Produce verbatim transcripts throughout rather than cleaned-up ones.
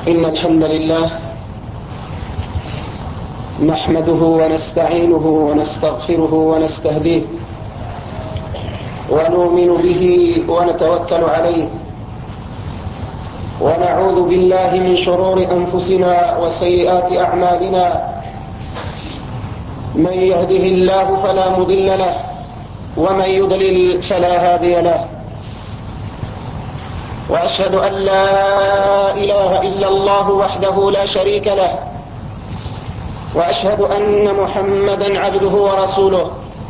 إن الحمد لله نحمده ونستعينه ونستغفره ونستهديه ونؤمن به ونتوكل عليه ونعوذ بالله من شرور أنفسنا وسيئات أعمالنا. من يهده الله فلا مضل له ومن يضلل فلا هادي له، وأشهد أن لا إله إلا الله وحده لا شريك له، وأشهد أن محمدا عبده ورسوله.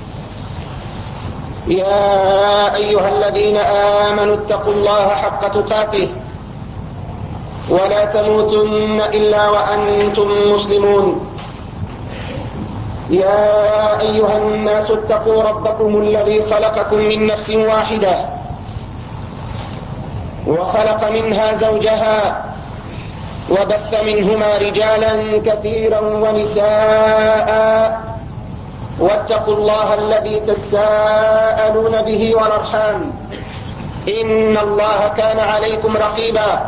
يا أيها الذين آمنوا اتقوا الله حق تقاته ولا تموتن إلا وأنتم مسلمون. يا أيها الناس اتقوا ربكم الذي خلقكم من نفس واحدة وخلق منها زوجها وبث منهما رجالا كثيرا ونساء، واتقوا الله الذي تساءلون به والأرحام إن الله كان عليكم رقيبا.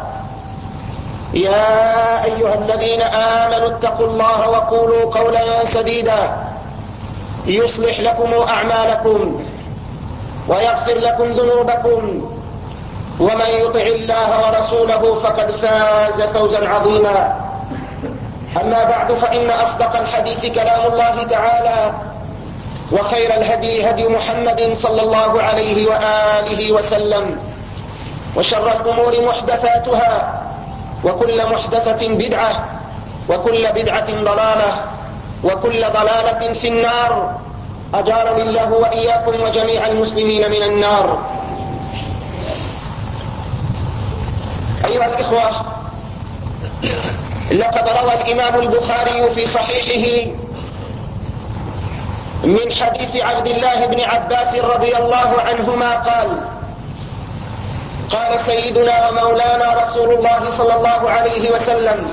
يا أيها الذين آمنوا اتقوا الله وقولوا قولا سديدا يصلح لكم أعمالكم ويغفر لكم ذنوبكم، ومن يطع الله ورسوله فقد فاز فوزا عظيما. أما بعد، فإن أصدق الحديث كلام الله تعالى، وخير الهدي هدي محمد صلى الله عليه وآله وسلم، وشر الأمور محدثاتها، وكل محدثة بدعة، وكل بدعة ضلالة، وكل ضلالة في النار. أجارني الله وإياكم وجميع المسلمين من النار. أيها الإخوة، لقد روى الإمام البخاري في صحيحه من حديث عبد الله بن عباس رضي الله عنهما قال: قال سيدنا ومولانا رسول الله صلى الله عليه وسلم: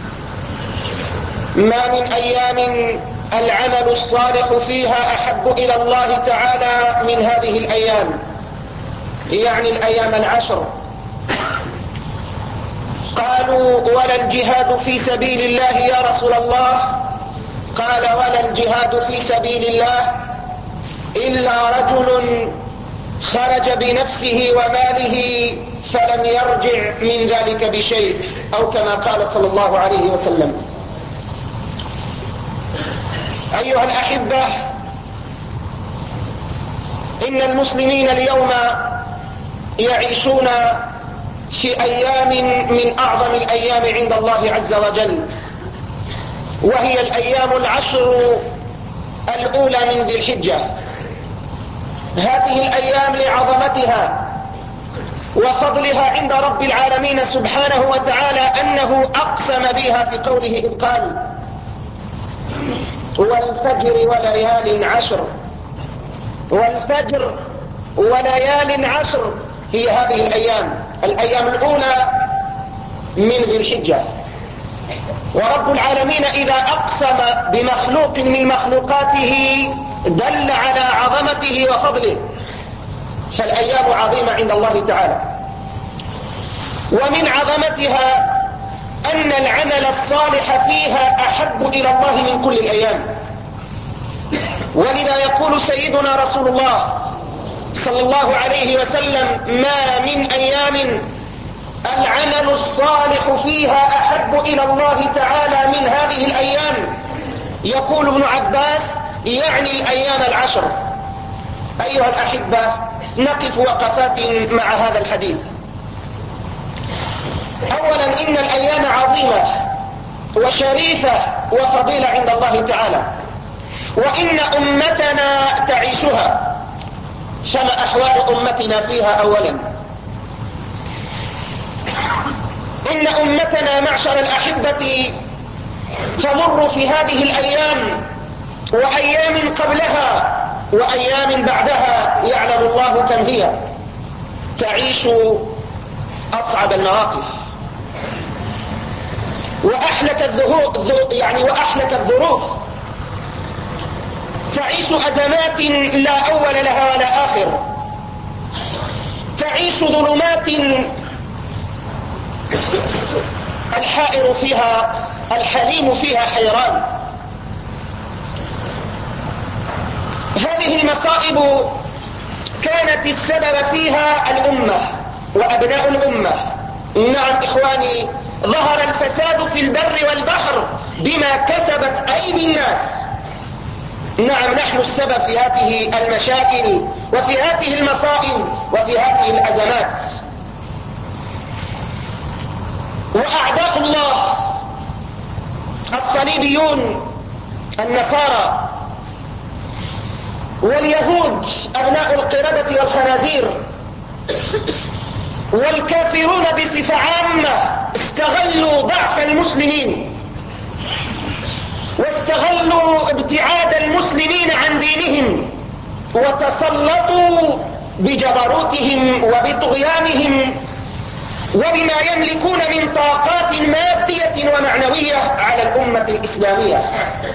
ما من أيام العمل الصالح فيها أحب إلى الله تعالى من هذه الأيام، يعني الأيام العشر. قالوا: ولا الجهاد في سبيل الله يا رسول الله؟ قال: ولا الجهاد في سبيل الله إلا رجل خرج بنفسه وماله فلم يرجع من ذلك بشيء، أو كما قال صلى الله عليه وسلم. أيها الأحبة، إن المسلمين اليوم يعيشون في أيام من أعظم الأيام عند الله عز وجل، وهي الأيام العشر الأولى من ذي الحجة. هذه الأيام لعظمتها وفضلها عند رب العالمين سبحانه وتعالى أنه أقسم بها في قوله إذ قال: والفجر وليال عشر. والفجر وليال عشر هي هذه الأيام، الأيام الأولى من ذي الحجة. ورب العالمين إذا أقسم بمخلوق من مخلوقاته دل على عظمته وفضله، فالأيام عظيمة عند الله تعالى. ومن عظمتها أن العمل الصالح فيها أحب إلى الله من كل الأيام. ولذا يقول سيدنا رسول الله صلى الله عليه وسلم: ما من أيام العمل الصالح فيها أحب إلى الله تعالى من هذه الأيام. يقول ابن عباس: يعني الأيام العشر. أيها الأحبة، نقف وقفات مع هذا الحديث. أولا، إن الأيام عظيمة وشريفة وفضيلة عند الله تعالى، وإن أمتنا تعيشها. فما أحوال أمتنا فيها؟ أولا، إن أمتنا معشر الأحبة تمر في هذه الأيام وأيام قبلها وأيام بعدها يعلم الله كم هي، تعيش أصعب المواقف وأحلك الظروف، يعني وأحلك الظروف. تعيش أزمات لا أول لها ولا آخر، تعيش ظلمات الحائر فيها الحليم فيها حيران. هذه المصائب كانت السبب فيها الأمة وأبناء الأمة. نعم إخواني، ظهر الفساد في البر والبحر بما كسبت أيدي الناس. نعم نحن السبب في هذه المشاكل وفي هذه المصائب وفي هذه الأزمات. وأعداء الله الصليبيون النصارى واليهود أبناء القردة والخنازير والكافرون بصفة عامة استغلوا ضعف المسلمين واستغلوا ابتعاد المسلمين عن دينهم وتسلطوا بجبروتهم وبطغيانهم وبما يملكون من طاقات مادية ومعنوية على الأمة الإسلامية،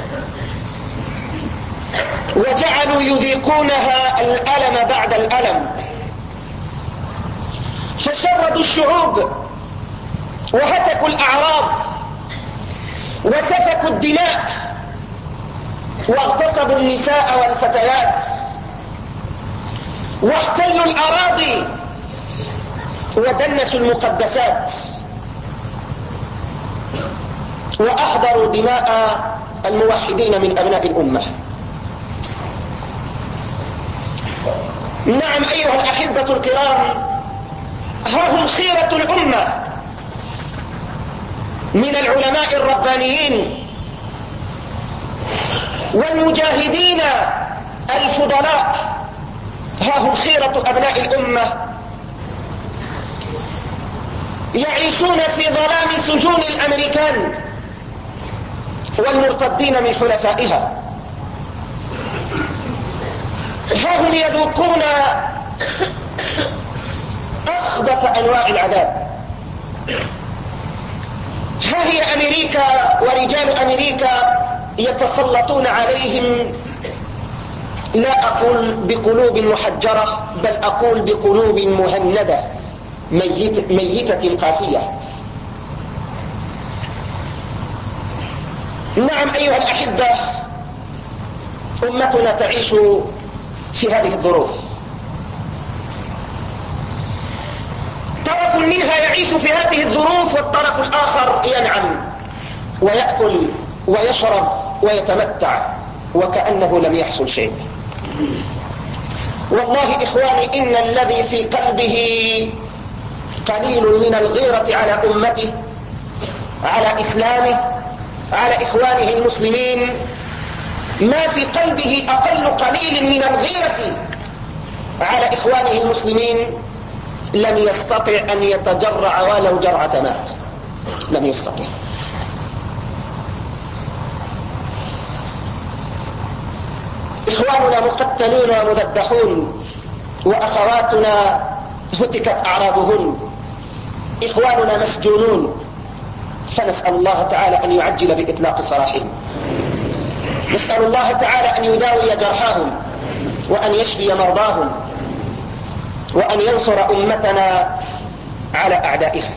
وجعلوا يذيقونها الألم بعد الألم. فشردوا الشعوب وهتكوا الأعراض وسفكوا الدماء واغتصبوا النساء والفتيات واحتلوا الأراضي ودنسوا المقدسات وأحضروا دماء الموحدين من أبناء الأمة. نعم أيها الأحبة الكرام، ها هم خيرة الأمة من العلماء الربانيين والمجاهدين الفضلاء، ها هم خيرة أبناء الأمة يعيشون في ظلام سجون الأمريكان والمرتدين من حلفائها. ها هم يذوقون أخبث أنواع العذاب. ها هي أمريكا ورجال أمريكا يتسلطون عليهم، لا أقول بقلوب محجرة بل أقول بقلوب مهندة ميت ميتة قاسية. نعم أيها الأحبة، أمتنا تعيش في هذه الظروف. طرف منها يعيش في هذه الظروف والطرف الآخر ينعم ويأكل ويشرب ويتمتع وكأنه لم يحصل شيء. والله إخواني، إن الذي في قلبه قليل من الغيرة على أمته، على إسلامه، على إخوانه المسلمين، ما في قلبه أقل قليل من الغيرة على إخوانه المسلمين لم يستطع أن يتجرع ولو جرعة ماء، لم يستطع. إخواننا مقتلون ومذبحون، وأخواتنا هتكت أعراضهن، إخواننا مسجونون، فنسأل الله تعالى أن يعجل بإطلاق سراحهم. نسأل الله تعالى أن يداوي جرحاهم وأن يشفي مرضاهم وأن ينصر أمتنا على أعدائها.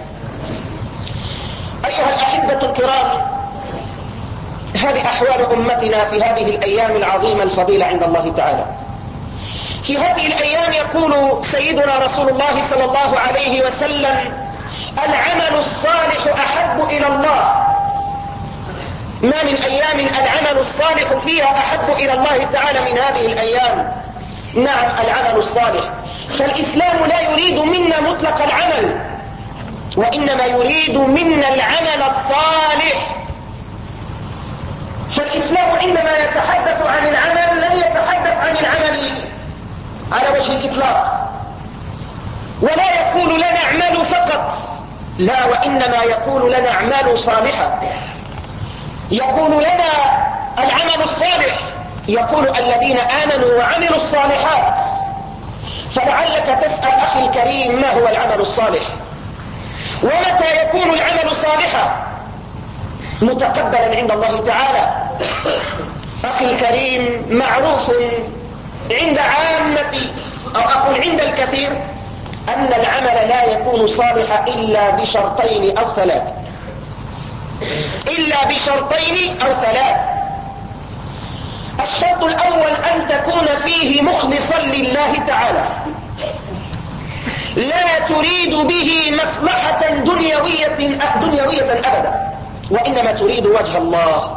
أيها الأحبة الكرام، هذه أحوال أمتنا في هذه الأيام العظيمة الفضيلة عند الله تعالى. في هذه الأيام يقول سيدنا رسول الله صلى الله عليه وسلم: العمل الصالح أحب إلى الله. ما من أيام العمل الصالح فيها أحب إلى الله تعالى من هذه الأيام. نعم العمل الصالح، فالإسلام لا يريد منا مطلق العمل، وإنما يريد منا العمل الصالح. فالإسلام عندما يتحدث عن العمل لم يتحدث عن العمل على وجه الإطلاق، ولا يقول لنا اعملوا فقط، لا، وإنما يقول لنا اعملوا صالحا. يقول لنا العمل الصالح، يقول الذين آمنوا وعملوا الصالحات. فلعلك تسأل أخي الكريم: ما هو العمل الصالح؟ ومتى يكون العمل صالحا متقبلا عند الله تعالى؟ أخي الكريم، معروف عند عامة أو أقول عند الكثير أن العمل لا يكون صالحا إلا بشرطين أو ثلاثة. إلا بشرطين أو ثلاث. الشرط الأول أن تكون فيه مخلصا لله تعالى، لا تريد به مصلحة دنيوية, دنيوية أبدا، وإنما تريد وجه الله.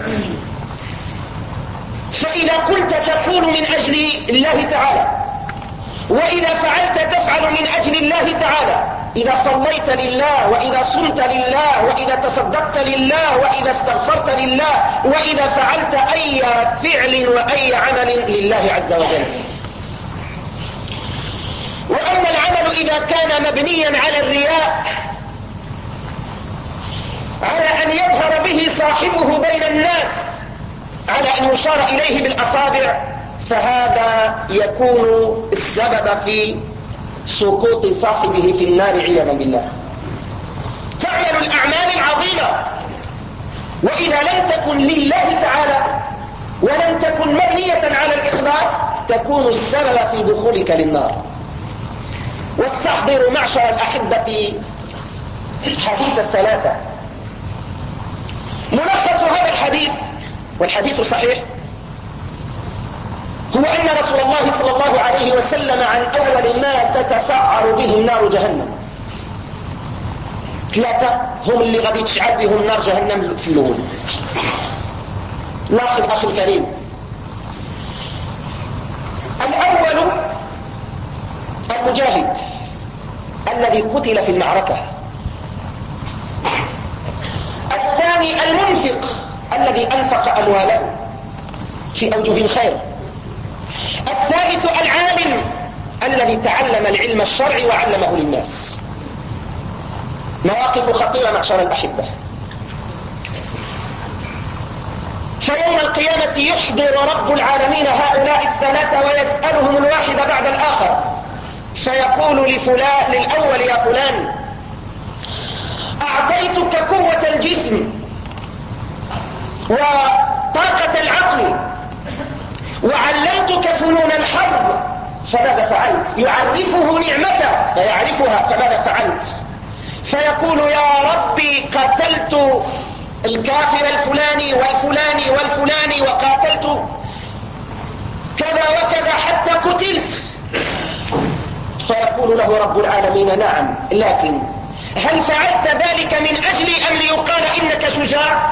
فإذا قلت تقول من أجل الله تعالى، وإذا فعلت تفعل من أجل الله تعالى، إذا صليت لله، وإذا صمت لله، وإذا تصدقت لله، وإذا استغفرت لله، وإذا فعلت أي فعل وأي عمل لله عز وجل. وأما العمل إذا كان مبنيا على الرياء، على أن يظهر به صاحبه بين الناس، على أن يشار إليه بالأصابع، فهذا يكون السبب في سقوط صاحبه في النار عياذا بالله. تعمل الأعمال العظيمة وإذا لم تكن لله تعالى ولم تكن مبنية على الإخلاص تكون السبب في دخولك للنار. واستحضروا معشر الأحبة حديث الثلاثة. ملخص هذا الحديث، والحديث صحيح، هو أن رسول الله صلى الله عليه وسلم عن أول ما تتسعر بهم نار جهنم، ثلاثة هم اللي غادي تشعل بهم نار جهنم في الأول. لاحظ أخي الكريم، الأول المجاهد الذي قتل في المعركة، الثاني المنفق الذي أنفق أمواله في أوجه الخير، الثالث العالم الذي تعلم العلم الشرعي وعلمه للناس. مواقف خطيرة معشر الأحبة. فيوم القيامة يحضر رب العالمين هؤلاء الثلاثة ويسألهم الواحد بعد الآخر، فيقول لفلان للأول: يا فلان، أعطيتك قوة الجسم وطاقة العقل وعلمتك فنون الحرب، فماذا فعلت؟ يعرفه نعمته فيعرفها، فماذا فعلت؟ فيقول: يا ربي، قتلت الكافر الفلاني والفلاني والفلاني وقاتلت كذا وكذا حتى قتلت. فيقول له رب العالمين: نعم، لكن هل فعلت ذلك من أجلي أم ليقال إنك شجاع؟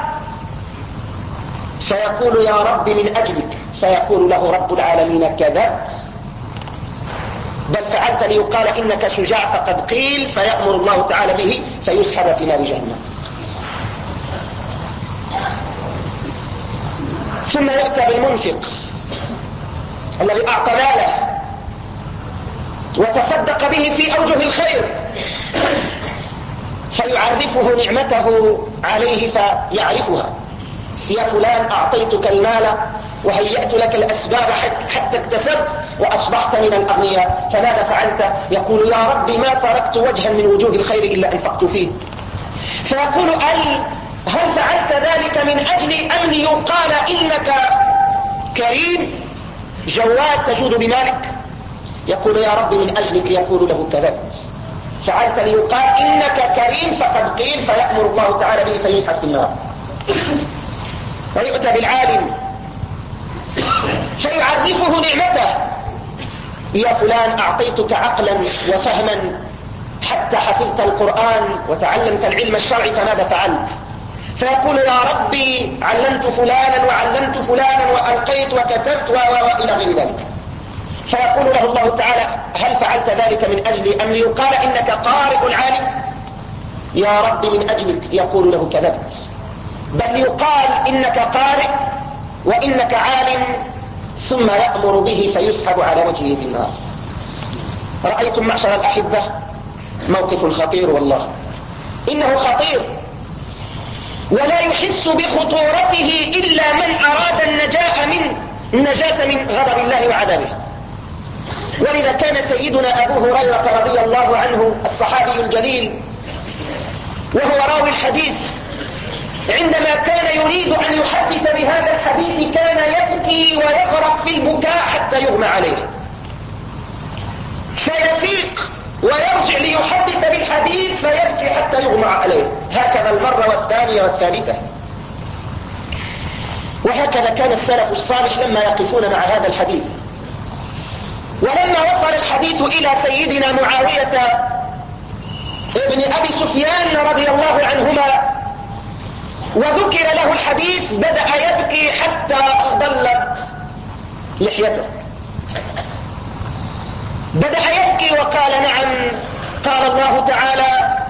فيقول: يا رب، من أجلك. فيقول له رب العالمين: كذبت، بل فعلت ليقال إنك شجاع فقد قيل. فيأمر الله تعالى به فيسحب في نار جهنم. ثم يؤتى بالمنفق الذي أعطى ماله وتصدق به في أوجه الخير، فيعرفه نعمته عليه فيعرفها: يا فلان، أعطيتك المال وهيأت لك الأسباب حتى اكتسبت وأصبحت من الأغنياء، فماذا فعلت؟ يقول: يا رب، ما تركت وجها من وجوه الخير إلا أنفقت فيه. فيقول: هل هل فعلت ذلك من أجلي أم ليقال إنك كريم جواد تجود بمالك؟ يقول: يا رب، من أجلك. يقول له: كذبت، فعلت ليقال إنك كريم فقد قيل. فيأمر الله تعالى به فيسحب في النار. ويؤتى بالعالم فيعرفه نعمته: يا فلان، أعطيتك عقلا وفهما حتى حفظت القرآن وتعلمت العلم الشرعي، فماذا فعلت؟ فيقول: يا ربي، علمت فلانا وعلمت فلانا وألقيت وكتبت وإلى غير ذلك. فيقول له الله تعالى: هل فعلت ذلك من أجلي أم ليقال إنك قارئ عالم؟ يا رب، من أجلك. يقول له: كذبت، بل يقال إنك قارئ وإنك عالم. ثم يأمر به فيسحب على وجهه في النار. رأيتم معشر الأحبة؟ موقف خطير، والله إنه خطير، ولا يحس بخطورته إلا من أراد النجاة من النجاة من غضب الله وعذابه. ولذا كان سيدنا أبو هريرة رضي الله عنه الصحابي الجليل وهو راوي الحديث، عندما كان يريد أن يحدث بهذا الحديث كان يبكي ويغرق في البكاء حتى يغمى عليه، فيفيق ويرجع ليحدث بالحديث فيبكي حتى يغمى عليه، هكذا المرة والثانية والثالثة. وهكذا كان السلف الصالح لما يقفون مع هذا الحديث. ولما وصل الحديث إلى سيدنا معاوية ابن أبي سفيان رضي الله عنهما وذكر له الحديث بدأ يبكي حتى أخضلت لحيته، بدأ يبكي وقال: نعم، قال الله تعالى: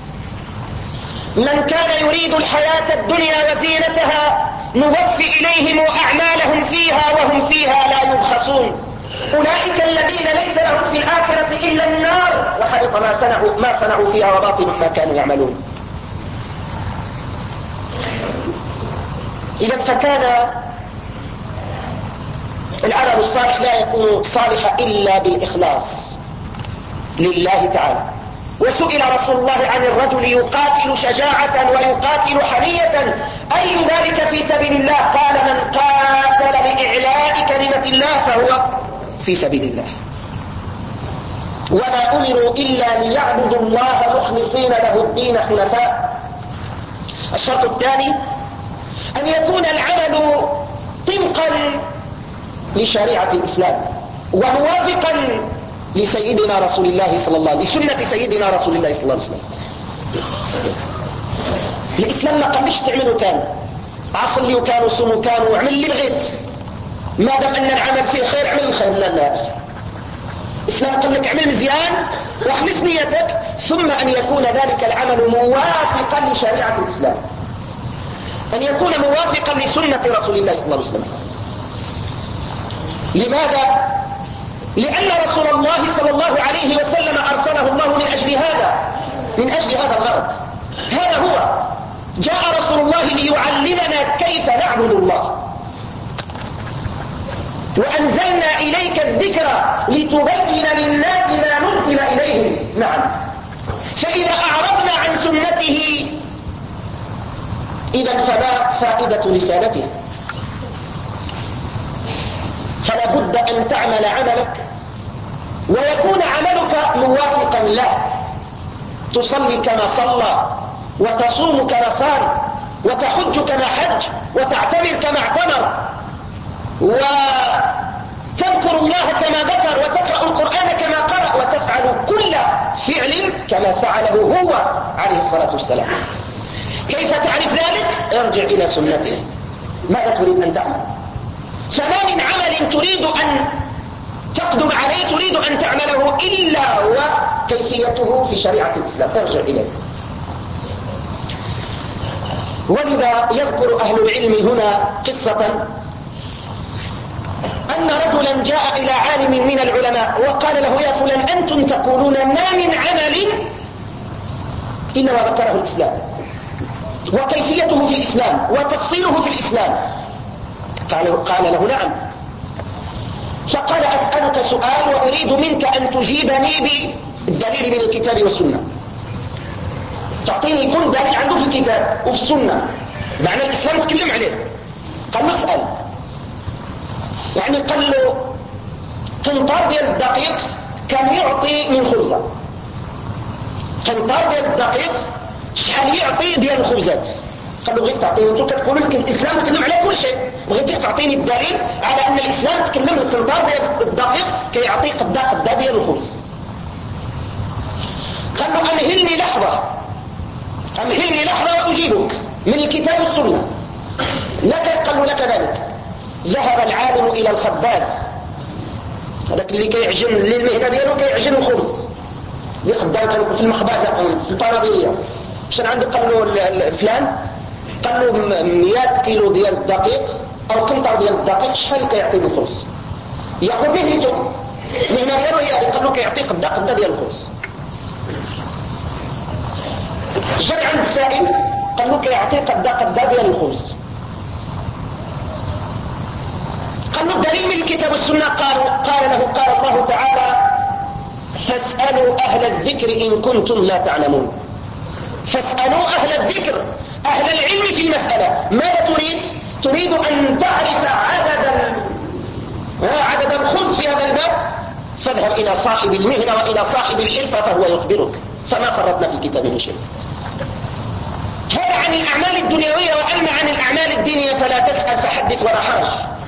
من كان يريد الحياة الدنيا وزينتها نوفي إليهم أعمالهم فيها وهم فيها لا يبخسون، أولئك الذين ليس لهم في الآخرة إلا النار وحبط ما صنعوا ما صنعوا فيها وباطل ما كانوا يعملون. إذا فكان العمل الصالح لا يكون صالحا إلا بالإخلاص لله تعالى. وسئل رسول الله عن الرجل يقاتل شجاعة ويقاتل حمية أي ذلك في سبيل الله؟ قال: من قاتل لإعلاء كلمة الله فهو في سبيل الله. وما أمروا إلا ليعبدوا الله مخلصين له الدين حنفاء. الشرط الثاني أن يكون العمل طبقا لشريعة الإسلام وموافقا لسيدنا رسول الله صلى الله عليه وسلم، لسنة سيدنا رسول الله صلى الله عليه وسلم. الإسلام ما قالش تعملوا كان عصلي وكانوا صوموا كانوا واعمل اللي بغيت ما دام أن العمل فيه خير اعمل الخير. لا لا، الإسلام قال لك اعمل مزيان واخلص نيتك، ثم أن يكون ذلك العمل موافقا لشريعة الإسلام، أن يكون موافقا لسنة رسول الله صلى الله عليه وسلم. لماذا؟ لأن رسول الله صلى الله عليه وسلم أرسله الله من أجل هذا، من أجل هذا الغرض. هذا هو، جاء رسول الله ليعلمنا كيف نعبد الله، وأنزلنا إليك الذكر لتبين للناس ما نزل إليهم. نعم، فإذا أعرضنا عن سنته إذا فما فائدة رسالته؟ فلا بد أن تعمل عملك ويكون عملك موافقا له، تصلي كما صلى، وتصوم كما صام، وتحج كما حج، وتعتمر كما اعتمر، وتذكر الله كما ذكر، وتقرأ القرآن كما قرأ، وتفعل كل فعل كما فعله هو عليه الصلاة والسلام. كيف تعرف ذلك؟ ارجع إلى سنته. ماذا تريد أن تعمل؟ فما من عمل تريد أن تقدر عليه تريد أن تعمله إلا وكيفيته في شريعة الإسلام، ارجع إليه. ولذا يذكر أهل العلم هنا قصة أن رجلا جاء إلى عالم من العلماء وقال له: يا فلان، أنتم تقولون ما من عمل إنما ذكره الإسلام وكيفيته في الإسلام وتفصيله في الإسلام. قال, قال له: نعم. فقال: أسألك سؤال وأريد منك أن تجيبني بالدليل من الكتاب والسنة. تعطيني كل دليل عنده في الكتاب وفي السنة، معنى الإسلام تكلم عليه. قال له: اسأل. يعني قال له: قنطار ديال الدقيق كان يعطي من خبزة، قنطار ديال الدقيق شحال يعطي ديال الخبزات؟ قال له: غير تعطيني، انتم كتقولوا لك الإسلام تكلم على كل شيء، بغيتيك تعطيني الدليل على أن الإسلام تكلم القنطار ديال الدقيق كيعطي قدا قدا ديال الخبز. قال له: أمهلني لحظة، أمهلني لحظة وأجيبك من الكتاب والسنة. لك قال له: لك ذلك. ذهب العالم إلى الخباز، هذاك اللي كيعجن اللي المهنة ديالو كيعجن الخبز اللي خدام كانوا في المخبزة في البارادية. شنو عنده؟ قال له: فلان، قال له: مئة كيلو ديال الدقيق أو قنطر ديال الدقيق شحال كيعطيني الخبز؟ يأخذ مهنته، المهنة ديالو هي هذه. قال له: كيعطي قدا قدا ديال الخبز. جاء عند السائل قال له: كيعطي قدا قدا ديال الخبز. قال له: الدليل من الكتاب والسنة. قال قال له: قال الله تعالى: فاسألوا أهل الذكر إن كنتم لا تعلمون. فاسألوا أهل الذكر، أهل العلم في المسألة. ماذا تريد؟ تريد أن تعرف عدد عدد الخبز في هذا الباب، فاذهب إلى صاحب المهنة وإلى صاحب الحرفة فهو يخبرك، فما فرطنا في الكتاب من شيء. هذا عن الأعمال الدنيوية. وأما عن الأعمال الدينية فلا تسأل حدث ولا حرج.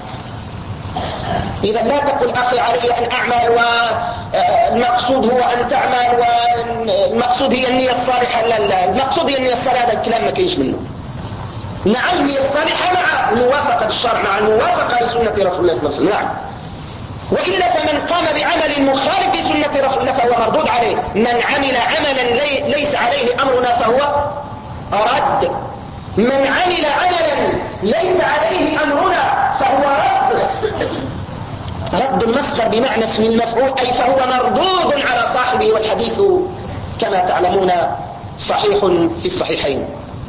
إذا لا تقل أخي علي أن أعمل والمقصود هو أن تعمل والمقصود هي النية الصالحة. لا لا، المقصود هي النية الصالحة. هذا الكلام ما كيش منه. نعم النية الصالحة مع الموافقة للشرع، مع الموافقة لسنة رسول الله صلى الله عليه وسلم. نعم. وإلا فمن قام بعمل مخالف لسنة رسول الله فهو مردود عليه. من عمل عملا لي ليس عليه أمرنا فهو رد. من عمل عملا ليس عليه أمرنا فهو رد. رد المصدر بمعنى اسم المفعول، أي فهو مردود على صاحبه. والحديث كما تعلمون صحيح في الصحيحين.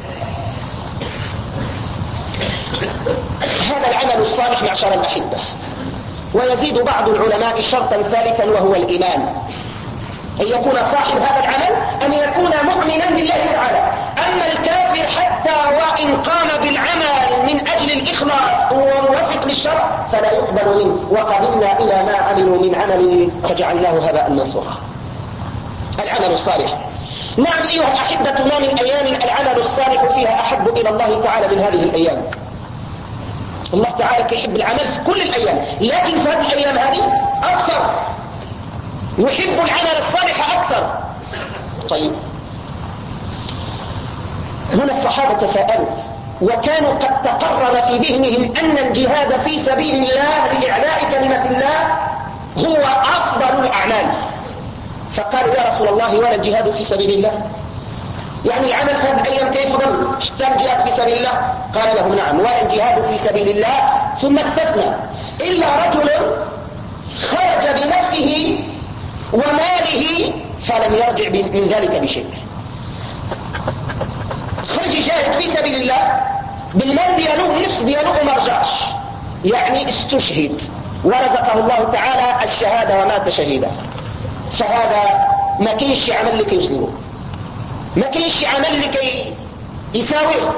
هذا العمل الصالح معشر الأحبة. ويزيد بعض العلماء شرطا ثالثا وهو الإيمان. أن يكون صاحب هذا العمل أن يكون مؤمنا بالله تعالى. أما الكافر حتى وإن قام بالعمل من أجل الإخلاص وموافق للشرع فلا يقبل منه. وقدمنا إلى ما عملوا من عمل فجعلناه هباء منثورا. العمل الصالح. نعم أيها الأحبة، ما من أيام العمل الصالح فيها أحب إلى الله تعالى من هذه الأيام. الله تعالى يحب العمل في كل الأيام، لكن في هذه الأيام هذه أكثر. يحب العمل الصالح أكثر. طيب، هنا الصحابة تساءلوا وكانوا قد تقرر في ذهنهم أن الجهاد في سبيل الله لإعلاء كلمة الله هو أفضل الأعمال. فقالوا يا رسول الله ولا الجهاد في سبيل الله؟ يعني العمل في هذه الأيام كيف ضل حتى الجهاد في سبيل الله؟ قال لهم نعم، ولا الجهاد في سبيل الله. ثم استثنى إلا رجل خرج بنفسه وماله فلم يرجع من ذلك بشيء. خرج يجاهد في سبيل الله بالمال دياله، النفس دياله ما رجعش، يعني استشهد ورزقه الله تعالى الشهادة ومات شهيدا. فهذا ما كاينش عمل لكي يسلمه، ما كاينش عمل لكي يساويه.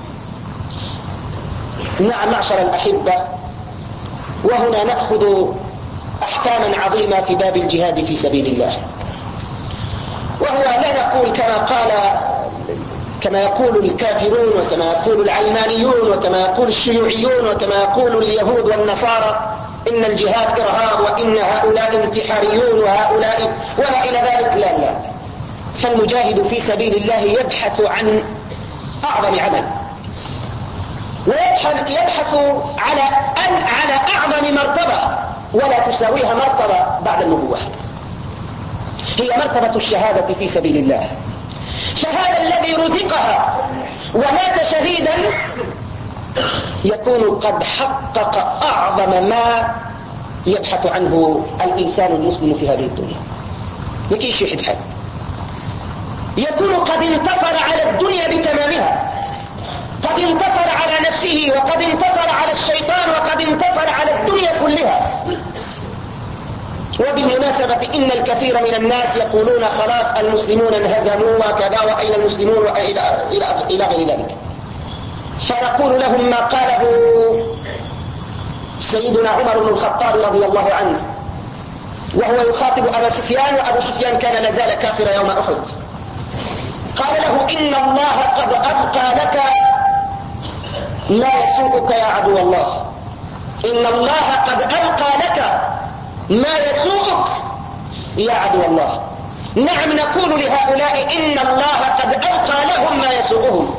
نعم معشر الأحبة، وهنا نأخذ أحكاما عظيمة في باب الجهاد في سبيل الله. وهو لا نقول كما قال كما يقول الكافرون وكما يقول العلمانيون وكما يقول الشيوعيون وكما يقول اليهود والنصارى إن الجهاد إرهاب وإن هؤلاء انتحاريون وهؤلاء وما إلى ذلك. لا لا، فالمجاهد في سبيل الله يبحث عن أعظم عمل، ويبحث يبحث على أن على أعظم مرتبة ولا تساويها مرتبة بعد النبوة، هي مرتبة الشهادة في سبيل الله. فهذا الذي رزقها ومات شهيدا يكون قد حقق أعظم ما يبحث عنه الإنسان المسلم في هذه الدنيا. يكيش يحد حد، يكون قد انتصر على الدنيا بتمامها، قد انتصر على نفسه وقد انتصر على الشيطان وقد انتصر على الدنيا كلها. وبالمناسبة إن الكثير من الناس يقولون خلاص المسلمون انهزموا وكذا وأين المسلمون وإلى إلى غير ذلك. فنقول لهم ما قاله سيدنا عمر بن الخطاب رضي الله عنه وهو يخاطب أبا سفيان، وأبو سفيان كان لازال كافر يوم أحد. قال له إن الله قد أبقى لك ما يسوءك يا عدو الله، إن الله قد أبقى لك ما يسوءك يا عدو الله. نعم نقول لهؤلاء إن الله قد أبقى لهم ما يسوءهم،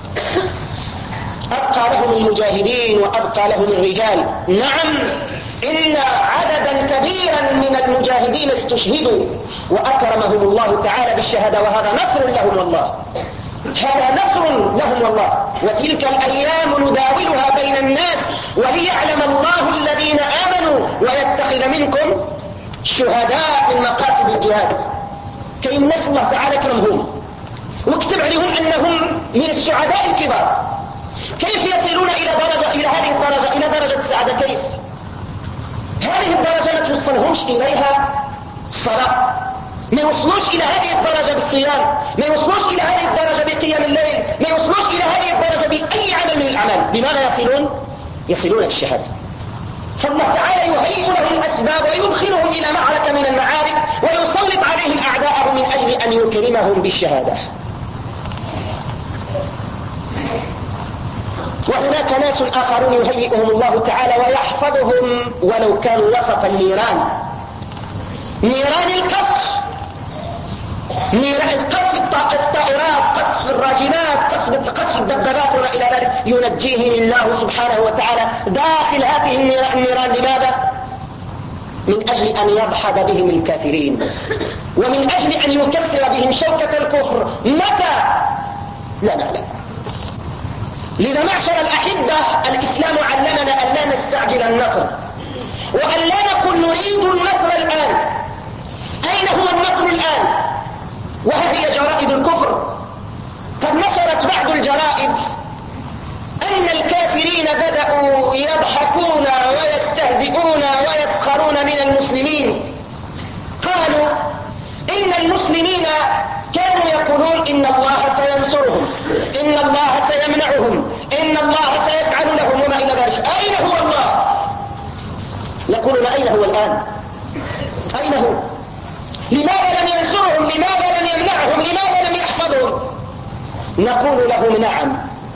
أبقى لهم المجاهدين وأبقى لهم الرجال. نعم إن عددا كبيرا من المجاهدين استشهدوا وأكرمهم الله تعالى بالشهادة، وهذا نصر لهم والله، هذا نصر لهم والله. وتلك الأيام نداولها بين الناس وليعلم الله الذين آمنوا ويتخذ منكم شهداء من مقاصد الجهاد، كي الناس الله تعالى كرمهم واكتب عليهم أنهم من السعداء الكبار. كيف يصلون إلى درجة إلى هذه الدرجة إلى درجة السعادة؟ كيف هذه الدرجة ما توصلهمش إليها الصلاة، ما يوصلوش إلى هذه الدرجة بالصيام، ما يوصلوش إلى هذه الدرجة بقيام الليل، ما يوصلوش إلى هذه الدرجة بأي عمل من الأعمال. بماذا يصلون؟ يصلون بالشهادة. فالله تعالى يهيئ لهم الأسباب ويدخلهم إلى معركة من المعارك ويسلط عليهم أعداءهم من أجل أن يكرمهم بالشهادة. وهناك ناس آخرون يهيئهم الله تعالى ويحفظهم ولو كانوا وسط النيران، نيران القصف، نيران قصف الطائرات، قصف الراجمات، قصف قصف الدبابات وما إلى ذلك، ينجيهم الله سبحانه وتعالى داخل هذه النيران. لماذا؟ من أجل أن يضحد بهم الكافرين، ومن أجل أن يكسر بهم شوكة الكفر. متى؟ لا نعلم. لذا معشر الأحبة، الإسلام علمنا أن لا نستعجل النصر، وأن لا نقول نريد النصر الآن. أين هو النصر الآن؟ وها هي جرائد الكفر قد نشرت بعض الجرائد أن الكافرين بدأوا يضحكون ويستهزئون ويسخرون من المسلمين. قالوا إن المسلمين كانوا يقولون إن الله سينصرهم، إن الله سيمنعهم، إن الله سيفعل لهم وما إلى ذلك. أين هو الله؟ يقولون أين هو الآن؟ أين هو؟ لماذا لم ينصرهم؟ لماذا لم يمنعهم؟ لماذا لم يحفظهم؟ نقول لهم نعم،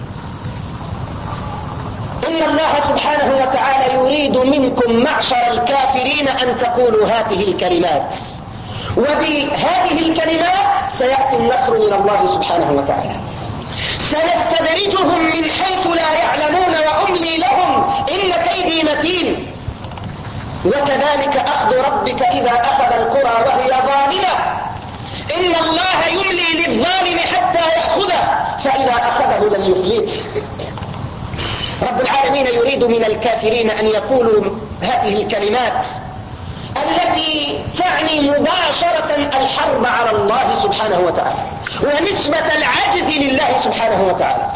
إن الله سبحانه وتعالى يريد منكم معشر الكافرين أن تقولوا هذه الكلمات، وبهذه الكلمات سيأتي النصر من الله سبحانه وتعالى. سنستدرجهم من حيث لا يعلمون وأملي لهم إن كيدي متين. وكذلك أخذ ربك إذا أخذ القرى وهي ظالمة، إن الله يملي للظالم حتى يأخذه فإذا أخذه لم يفلته. رب العالمين يريد من الكافرين أن يقولوا هذه الكلمات التي تعني مباشرة الحرب على الله سبحانه وتعالى ونسبة العجز لله سبحانه وتعالى.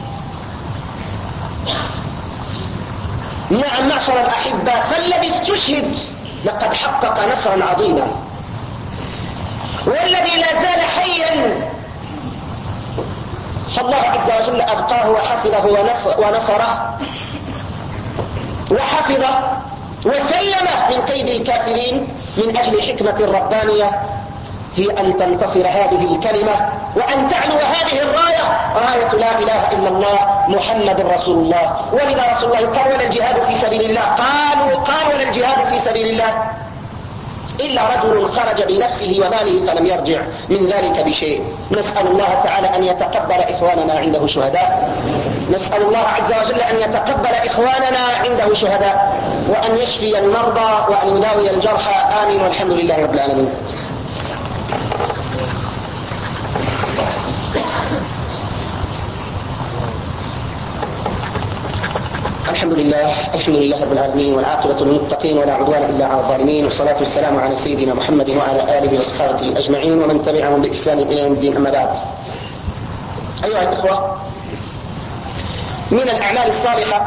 نعم معشر الأحبة، فالذي استشهد لقد حقق نصرا عظيما، والذي لا زال حيا فالله عز وجل أبقاه وحفظه ونصره وحفظه وسلمه من كيد الكافرين من أجل حكمة ربانية هي أن تنتصر هذه الكلمة وأن تعلو هذه الراية، راية لا إله إلا الله محمد رسول الله. ولذا رسول الله قال ولا الجهاد في سبيل الله، قالوا قال ولا الجهاد في سبيل الله إلا رجل خرج بنفسه وماله فلم يرجع من ذلك بشيء. نسأل الله تعالى أن يتقبل إخواننا عنده شهداء، نسأل الله عز وجل أن يتقبل إخواننا عنده شهداء، وأن يشفي المرضى وأن يداوي الجرحى. آمين والحمد لله رب العالمين. الحمد لله الحمد لله رب العالمين، والعاقبة للمتقين ولا عدوان إلا على الظالمين، والصلاة والسلام على سيدنا محمد وعلى آله وصحبه أجمعين ومن تبعهم بإحسان إلى يوم الدين. أما بعد، أيها الإخوة، من الأعمال الصالحة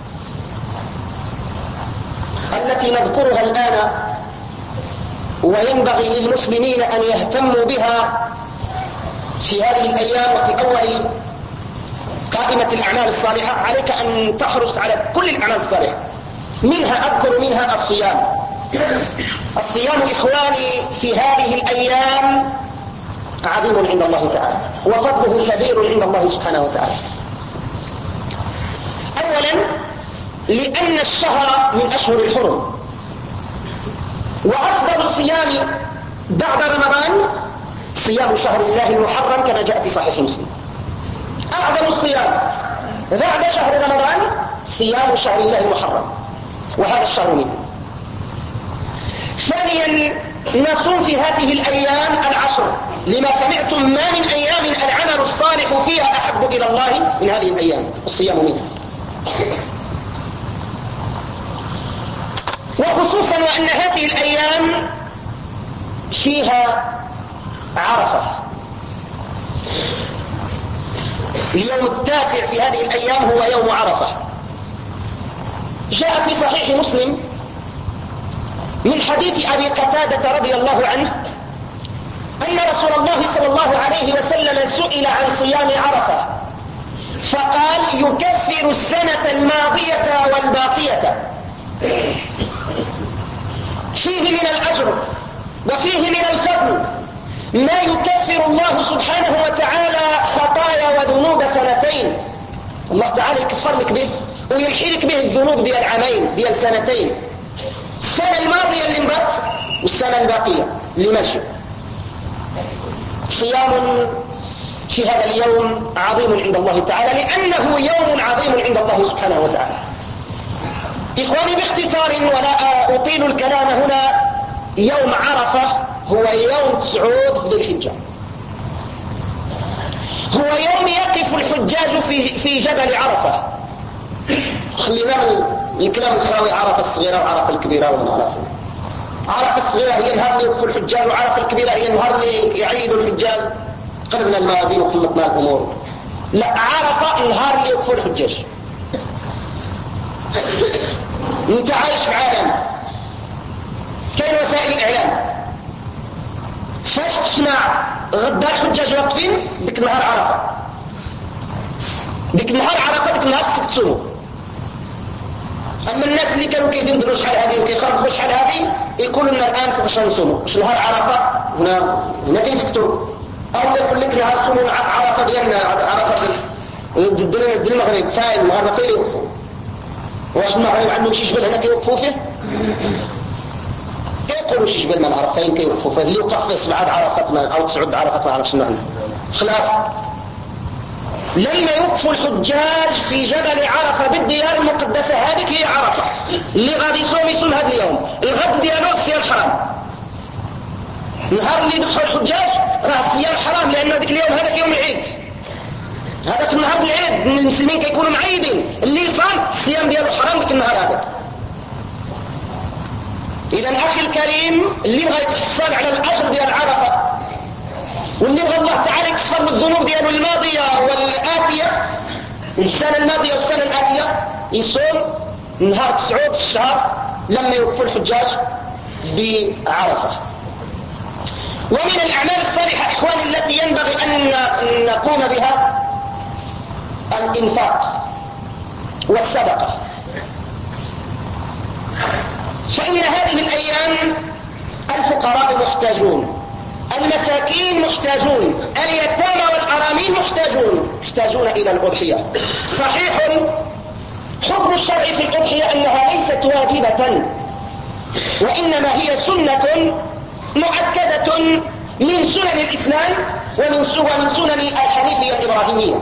التي نذكرها الآن وينبغي للمسلمين أن يهتموا بها في هذه الأيام وفي أول قائمة الأعمال الصالحة، عليك أن تحرص على كل الأعمال الصالحة. منها أذكر منها الصيام. الصيام إخواني في هذه الأيام عظيم عند الله تعالى وفضله كبير عند الله سبحانه وتعالى. أولا لأن الشهر من أشهر الحرم، وأفضل الصيام بعد رمضان صيام شهر الله المحرم كما جاء في صحيح مسلم. أعظم الصيام بعد شهر رمضان صيام شهر الله المحرم، وهذا الشهر منه. ثانيا نصوم في هذه الأيام العشر، لما سمعتم ما من أيام العمل الصالح فيها أحب إلى الله من هذه الأيام، الصيام منها. وخصوصا وأن هذه الأيام فيها عرفة. اليوم التاسع في هذه الأيام هو يوم عرفة. جاء في صحيح مسلم من حديث أبي قتادة رضي الله عنه أن رسول الله صلى الله عليه وسلم سئل عن صيام عرفة فقال يكفر السنة الماضية والباقية. فيه من الأجر وفيه من الفضل ما يكفر الله سبحانه وتعالى خطايا وذنوب سنتين. الله تعالى يكفر لك به ويمحي لك به الذنوب ديال عامين ديال سنتين، السنة الماضية اللي انبت والسنة الباقية اللي ماشي. صيام في هذا اليوم عظيم عند الله تعالى لأنه يوم عظيم عند الله سبحانه وتعالى. إخواني باختصار ولا أطيل الكلام هنا، يوم عرفة هو يوم تسعود ذي الحجة، هو يوم يقف الحجاج في, في جبل عرفة. خلينا من الكلام الخاوي عرفة الصغيرة وعرفة الكبيرة والعرفة. عرفة الصغيرة هي النهار اللي يوقف الحجاج، وعرفة الكبيرة هي النهار اللي يعيد الحجاج. قلبنا الموازين وخلطنا الأمور. لا، عرفة النهار اللي يوقف الحجاج. انت عايش في عالم كاين وسائل الإعلام، فاش تسمع غدا الحجاج واقفين ديك النهار عرفة، ديك النهار عرفة، ديك النهار خصك تصوموا. اما الناس اللي كانوا كيدندروا شحال هذه وكيخربوا شحال هذه يقولوا لنا الان فاش نصوموا، واش نهار عرفة هنا هنا كيسكتوا، او يقول لك نهار صوموا عرفة ديالنا، عرفة ديال المغرب فاين المغاربه فين يوقفوا؟ واش المغرب عندهم شي جبل هنا كيوقفوا فيه؟ كيقولوا شي جبل ما نعرف فين كيوقفوا فيه، اللي وقف فيه سبعة عرفات او تسعود عرفات ما عرفش شنو عنده. خلاص لما يوقفوا الحجاج في جبل عرفة بالديار المقدسة، هذيك هي عرفة. اللي غادي يصوم يصوم هذا اليوم، الغد ديالو الصيام حرام. النهار اللي يدخل الحجاج راه الصيام حرام، لأن هذاك اليوم هذاك يوم العيد، هذاك النهار العيد المسلمين كيكونوا معيدين، اللي صام الصيام ديالو حرام ذاك النهار هذاك. إذا أخي الكريم، اللي بغى يتحصل على الأجر ديال عرفة، واللي بغى الله تعالى يكفر من الذنوب ديالو الماضية والآتية، السنة الماضية والسنة الآتية، يصوم نهار تسعود في الشهر لما يوقفوا الحجاج بعرفة. ومن الأعمال الصالحة إخواني التي ينبغي أن نقوم بها الإنفاق والصدقة. فإن هذه الأيام الفقراء محتاجون، المساكين محتاجون، اليتامى والأرامل محتاجون محتاجون إلى الأضحية. صحيح حكم الشرع في الأضحية أنها ليست واجبة، وإنما هي سنة مؤكدة من سنن الإسلام ومن سنن الحنيفية الإبراهيمية.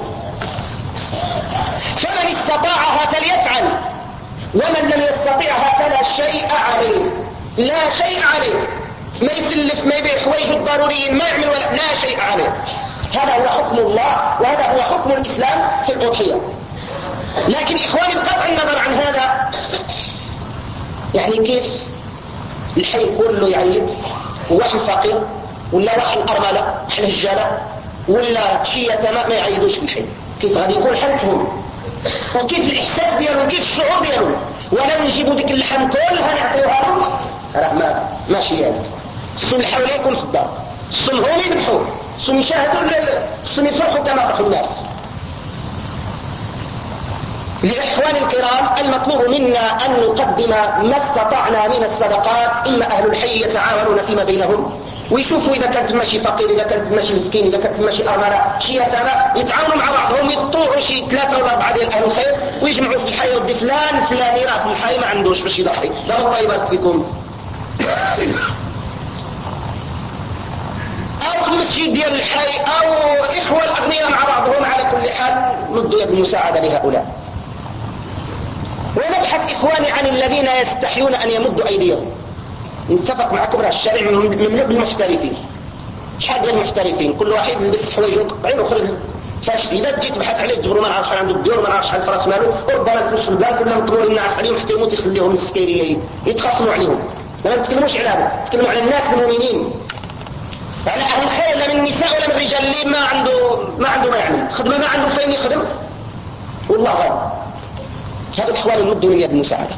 فمن استطاعها فليفعل، ومن لم يستطيعها فلا شيء عليه، لا شيء عليه، ما يسلف، ما يبيع حوايجه الضروريين، ما يعمل ولا لا شيء عليه. هذا هو حكم الله، وهذا هو حكم الإسلام في الأضحية. لكن إخواني بقطع النظر عن هذا، يعني كيف الحي كله يعيد، وواحد فقير ولا واحد الأرملة واحد الهجالة ولا شي يتامى ما يعيدوش في الحي؟ كيف غادي يكون حالتهم؟ وكيف الإحساس ديالهم؟ كيف الشعور ديالهم؟ ولا نجيبوا ديك اللحم كلها نعطيوها لهم؟ راه ما ماشي هذا. الصوم الحول يكون في الدار، الصوم هم يذبحوا، الصوم يشاهدوا، الصوم يفرحوا كما فرحوا الناس. لإخواني الكرام، المطلوب منا أن نقدم ما استطعنا من الصدقات. إما أهل الحي يتعاونون فيما بينهم ويشوفوا إذا كانت ماشي فقير، إذا كانت ماشي مسكين، إذا كانت ماشي أرملة، شي يتامى، يتعاونوا مع بعضهم، يطوعوا شي ثلاثة ولا أربعة ديال أهل الخير ويجمعوا في الحي، ودي فلان فلاني راه في الحي ما عندوش باش يضحي، دار الله يبارك فيكم. أو في المسجد ديال الحي، أو إخوة الأغنياء مع بعضهم. على كل حال مدوا يد المساعدة لهؤلاء. ونبحث إخواني عن الذين يستحيون أن يمدوا أيديهم. نتفق معكم راه الشارع مملوء بالمحترفين. شحال ديال المحترفين، كل واحد يلبس حوايجه مقطعين وخرج. فاش اذا جيت تبحث عليه تجبروا ما نعرفش شحال عنده الديور، ما نعرفش شحال الفراس مالو، وربما الفلوس في البنك، كلهم مطمور الناس عليهم حتى يموت يخليهم السكيريه يتخصموا عليهم. ما نتكلموش عليهم، نتكلموا على الناس المؤمنين، على اهل الخير، لا من النساء ولا من الرجال اللي ما عنده ما عنده ما يعمل، خدمه ما عنده فين يخدم، والله غالب. هذا الاخوان يمدوا من يد المساعده.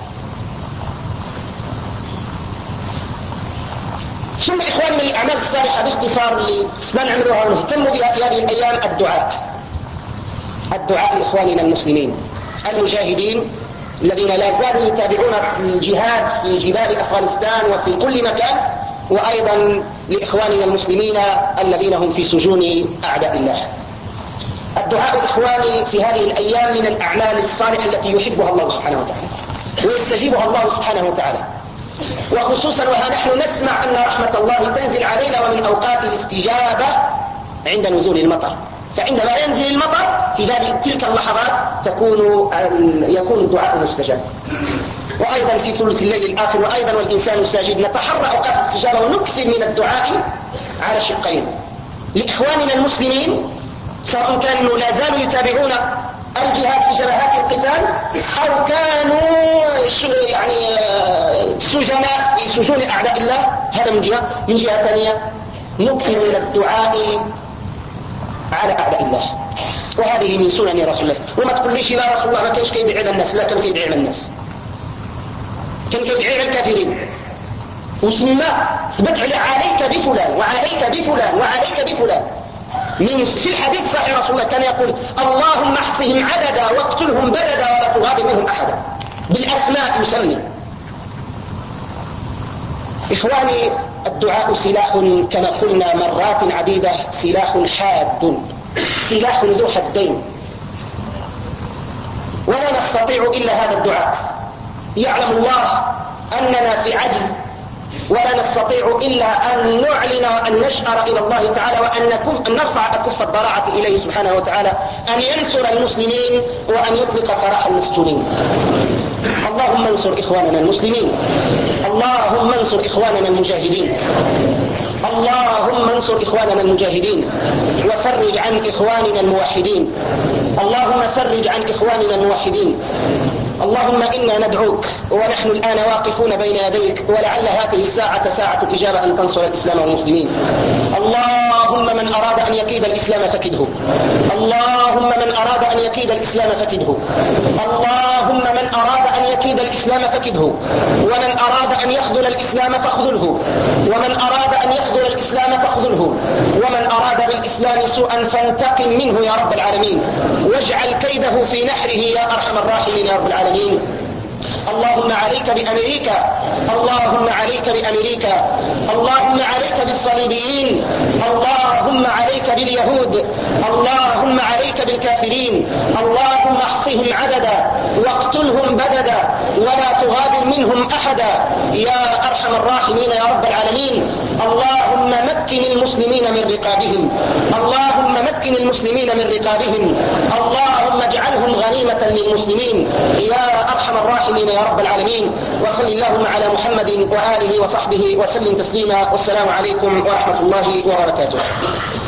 ثم إخوان من الأعمال الصالحة باختصار اللي خصنا نعملوها ونهتم بها في هذه الأيام الدعاء. الدعاء لإخواننا المسلمين المجاهدين الذين لا زالوا يتابعون الجهاد في جبال أفغانستان وفي كل مكان، وأيضا لإخواننا المسلمين الذين هم في سجون أعداء الله. الدعاء إخواني في هذه الأيام من الأعمال الصالحة التي يحبها الله سبحانه وتعالى ويستجيبها الله سبحانه وتعالى، وخصوصا وها نحن نسمع أن رحمة الله تنزل علينا، ومن أوقات الاستجابة عند نزول المطر. فعندما ينزل المطر في ذلك تلك اللحظات تكون يكون الدعاء مستجاب. وأيضا في ثلث الليل الآخر وأيضا والإنسان ساجد نتحرى أوقات الاستجابة ونكثر من الدعاء على شقين: لإخواننا المسلمين سواء كانوا لا زالوا يتابعون الجهاد في جبهات القتال أو كانوا يعني سجناء في سجون أعداء الله، هذا من جهة. من جهة ثانية نكثر من الدعاء على أعداء الله، وهذه من سنن رسول الله. وما تقول ليش لا رسول الله ما كانش كيدعي على الناس، لا كان كيدعي على الناس، كان كيدعي على الكافرين. وثم ثبت عليك بفلان وعليك بفلان وعليك بفلان. من في الحديث صحيح رسول الله كان يقول: اللهم احصهم عددا واقتلهم بددا ولا تغادر منهم أحدا، بالأسماء يسمي. إخواني، الدعاء سلاح كما قلنا مرات عديدة، سلاح حاد، سلاح ذو حدين، ولا نستطيع إلا هذا الدعاء. يعلم الله أننا في عجز، ولا نستطيع إلا أن نعلن وأن نشأر إلى الله تعالى وأن نرفع أكف الضراعة إليه سبحانه وتعالى أن ينصر المسلمين وأن يطلق سراح المسجونين. اللهم انصر إخواننا المسلمين، اللهم انصر إخواننا المجاهدين، اللهم انصر إخواننا المجاهدين وفرج عن إخواننا الموحدين، اللهم فرج عن إخواننا الموحدين. اللهم إنا ندعوك ونحن الآن واقفون بين يديك، ولعل هذه الساعة ساعة الإجابة أن تنصر الإسلام والمسلمين. اللهم من أراد أن يكيد الإسلام فكده، اللهم من أراد أن يكيد الإسلام فكده، اللهم من أراد أن يكيد الإسلام فكده، ومن أراد أن يخذل الإسلام فاخذله، ومن أراد أن يخذل الإسلام فاخذله، ومن أراد بالإسلام سوءا فانتقم منه يا رب العالمين، واجعل كيده في نحره يا أرحم الراحمين يا رب العالمين. اللهم عليك بأمريكا، اللهم عليك بأمريكا، اللهم عليك بالصليبيين، اللهم عليك باليهود، اللهم عليك بالكافرين، اللهم احصهم عددا واقتلهم بددا ولا تغادر منهم أحدا يا أرحم الراحمين يا رب العالمين. اللهم مكن المسلمين من رقابهم، اللهم مكن المسلمين من رقابهم، اللهم اجعلهم غنيمة للمسلمين يا أرحم الراحمين يا رب العالمين. وصل اللهم على محمد وآله وصحبه وسلم تسليما، والسلام عليكم ورحمة الله وبركاته.